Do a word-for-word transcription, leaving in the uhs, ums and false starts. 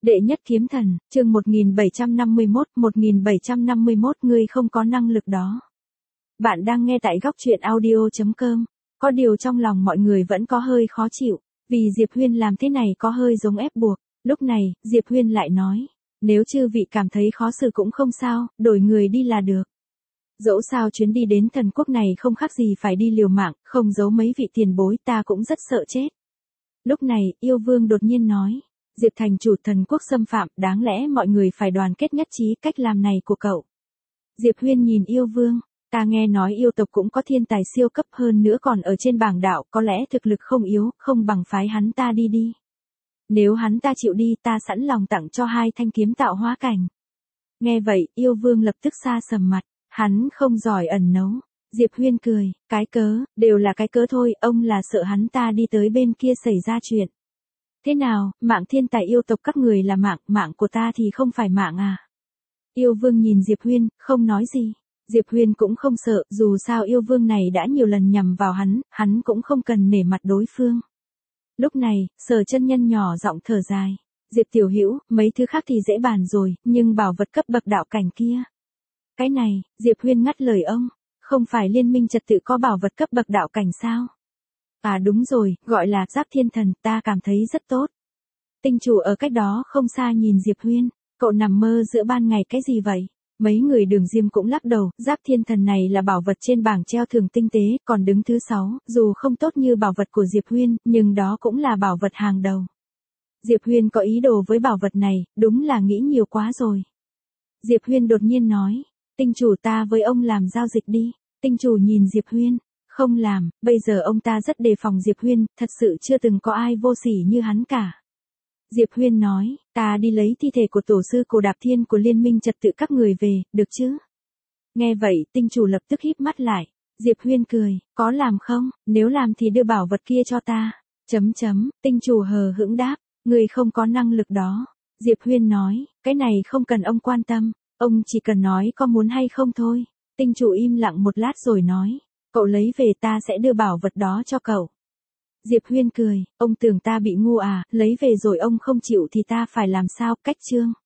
Đệ nhất kiếm thần, chương một nghìn bảy trăm năm mươi mốt, một nghìn bảy trăm năm mươi mốt ngươi không có năng lực đó. Bạn đang nghe tại góc truyện audio chấm com. Có điều trong lòng mọi người vẫn có hơi khó chịu, vì Diệp Huyên làm thế này có hơi giống ép buộc. Lúc này, Diệp Huyên lại nói, nếu chư vị cảm thấy khó xử cũng không sao, đổi người đi là được. Dẫu sao chuyến đi đến thần quốc này không khác gì phải đi liều mạng, không giấu mấy vị tiền bối ta cũng rất sợ chết. Lúc này, yêu vương đột nhiên nói, Diệp thành chủ thần quốc xâm phạm, đáng lẽ mọi người phải đoàn kết nhất trí cách làm này của cậu. Diệp Huyên nhìn yêu vương, ta nghe nói yêu tộc cũng có thiên tài siêu cấp hơn nữa còn ở trên bảng đạo, có lẽ thực lực không yếu, không bằng phái hắn ta đi đi. Nếu hắn ta chịu đi ta sẵn lòng tặng cho hai thanh kiếm tạo hóa cảnh. Nghe vậy, yêu vương lập tức xa sầm mặt, hắn không giỏi ẩn nấu. Diệp Huyên cười, cái cớ, đều là cái cớ thôi, ông là sợ hắn ta đi tới bên kia xảy ra chuyện. Thế nào, mạng thiên tài yêu tộc các người là mạng, mạng của ta thì không phải mạng à? Yêu vương nhìn Diệp Huyên, không nói gì. Diệp Huyên cũng không sợ, dù sao yêu vương này đã nhiều lần nhằm vào hắn, hắn cũng không cần nể mặt đối phương. Lúc này, Sở chân nhân nhỏ giọng thở dài. Diệp tiểu hữu, mấy thứ khác thì dễ bàn rồi, nhưng bảo vật cấp bậc đạo cảnh kia. Cái này, Diệp Huyên ngắt lời ông, không phải liên minh trật tự có bảo vật cấp bậc đạo cảnh sao? À đúng rồi, gọi là Giáp Thiên Thần, ta cảm thấy rất tốt. Tinh chủ ở cách đó không xa nhìn Diệp Huyên, cậu nằm mơ giữa ban ngày cái gì vậy? Mấy người Đường Diêm cũng lắc đầu, Giáp Thiên Thần này là bảo vật trên bảng treo thường tinh tế, còn đứng thứ sáu, dù không tốt như bảo vật của Diệp Huyên, nhưng đó cũng là bảo vật hàng đầu. Diệp Huyên có ý đồ với bảo vật này, đúng là nghĩ nhiều quá rồi. Diệp Huyên đột nhiên nói, tinh chủ ta với ông làm giao dịch đi. Tinh chủ nhìn Diệp Huyên, không làm, bây giờ ông ta rất đề phòng Diệp Huyên, thật sự chưa từng có ai vô sỉ như hắn cả. Diệp Huyên nói, ta đi lấy thi thể của tổ sư Cổ Đạp Thiên của liên minh trật tự các người về, được chứ? Nghe vậy, tinh chủ lập tức híp mắt lại. Diệp Huyên cười, có làm không, nếu làm thì đưa bảo vật kia cho ta. Chấm chấm, tinh chủ hờ hững đáp, người không có năng lực đó. Diệp Huyên nói, cái này không cần ông quan tâm, ông chỉ cần nói có muốn hay không thôi. Tinh chủ im lặng một lát rồi nói, cậu lấy về ta sẽ đưa bảo vật đó cho cậu. Diệp Huyên cười, ông tưởng ta bị ngu à, lấy về rồi ông không chịu thì ta phải làm sao, cách chương.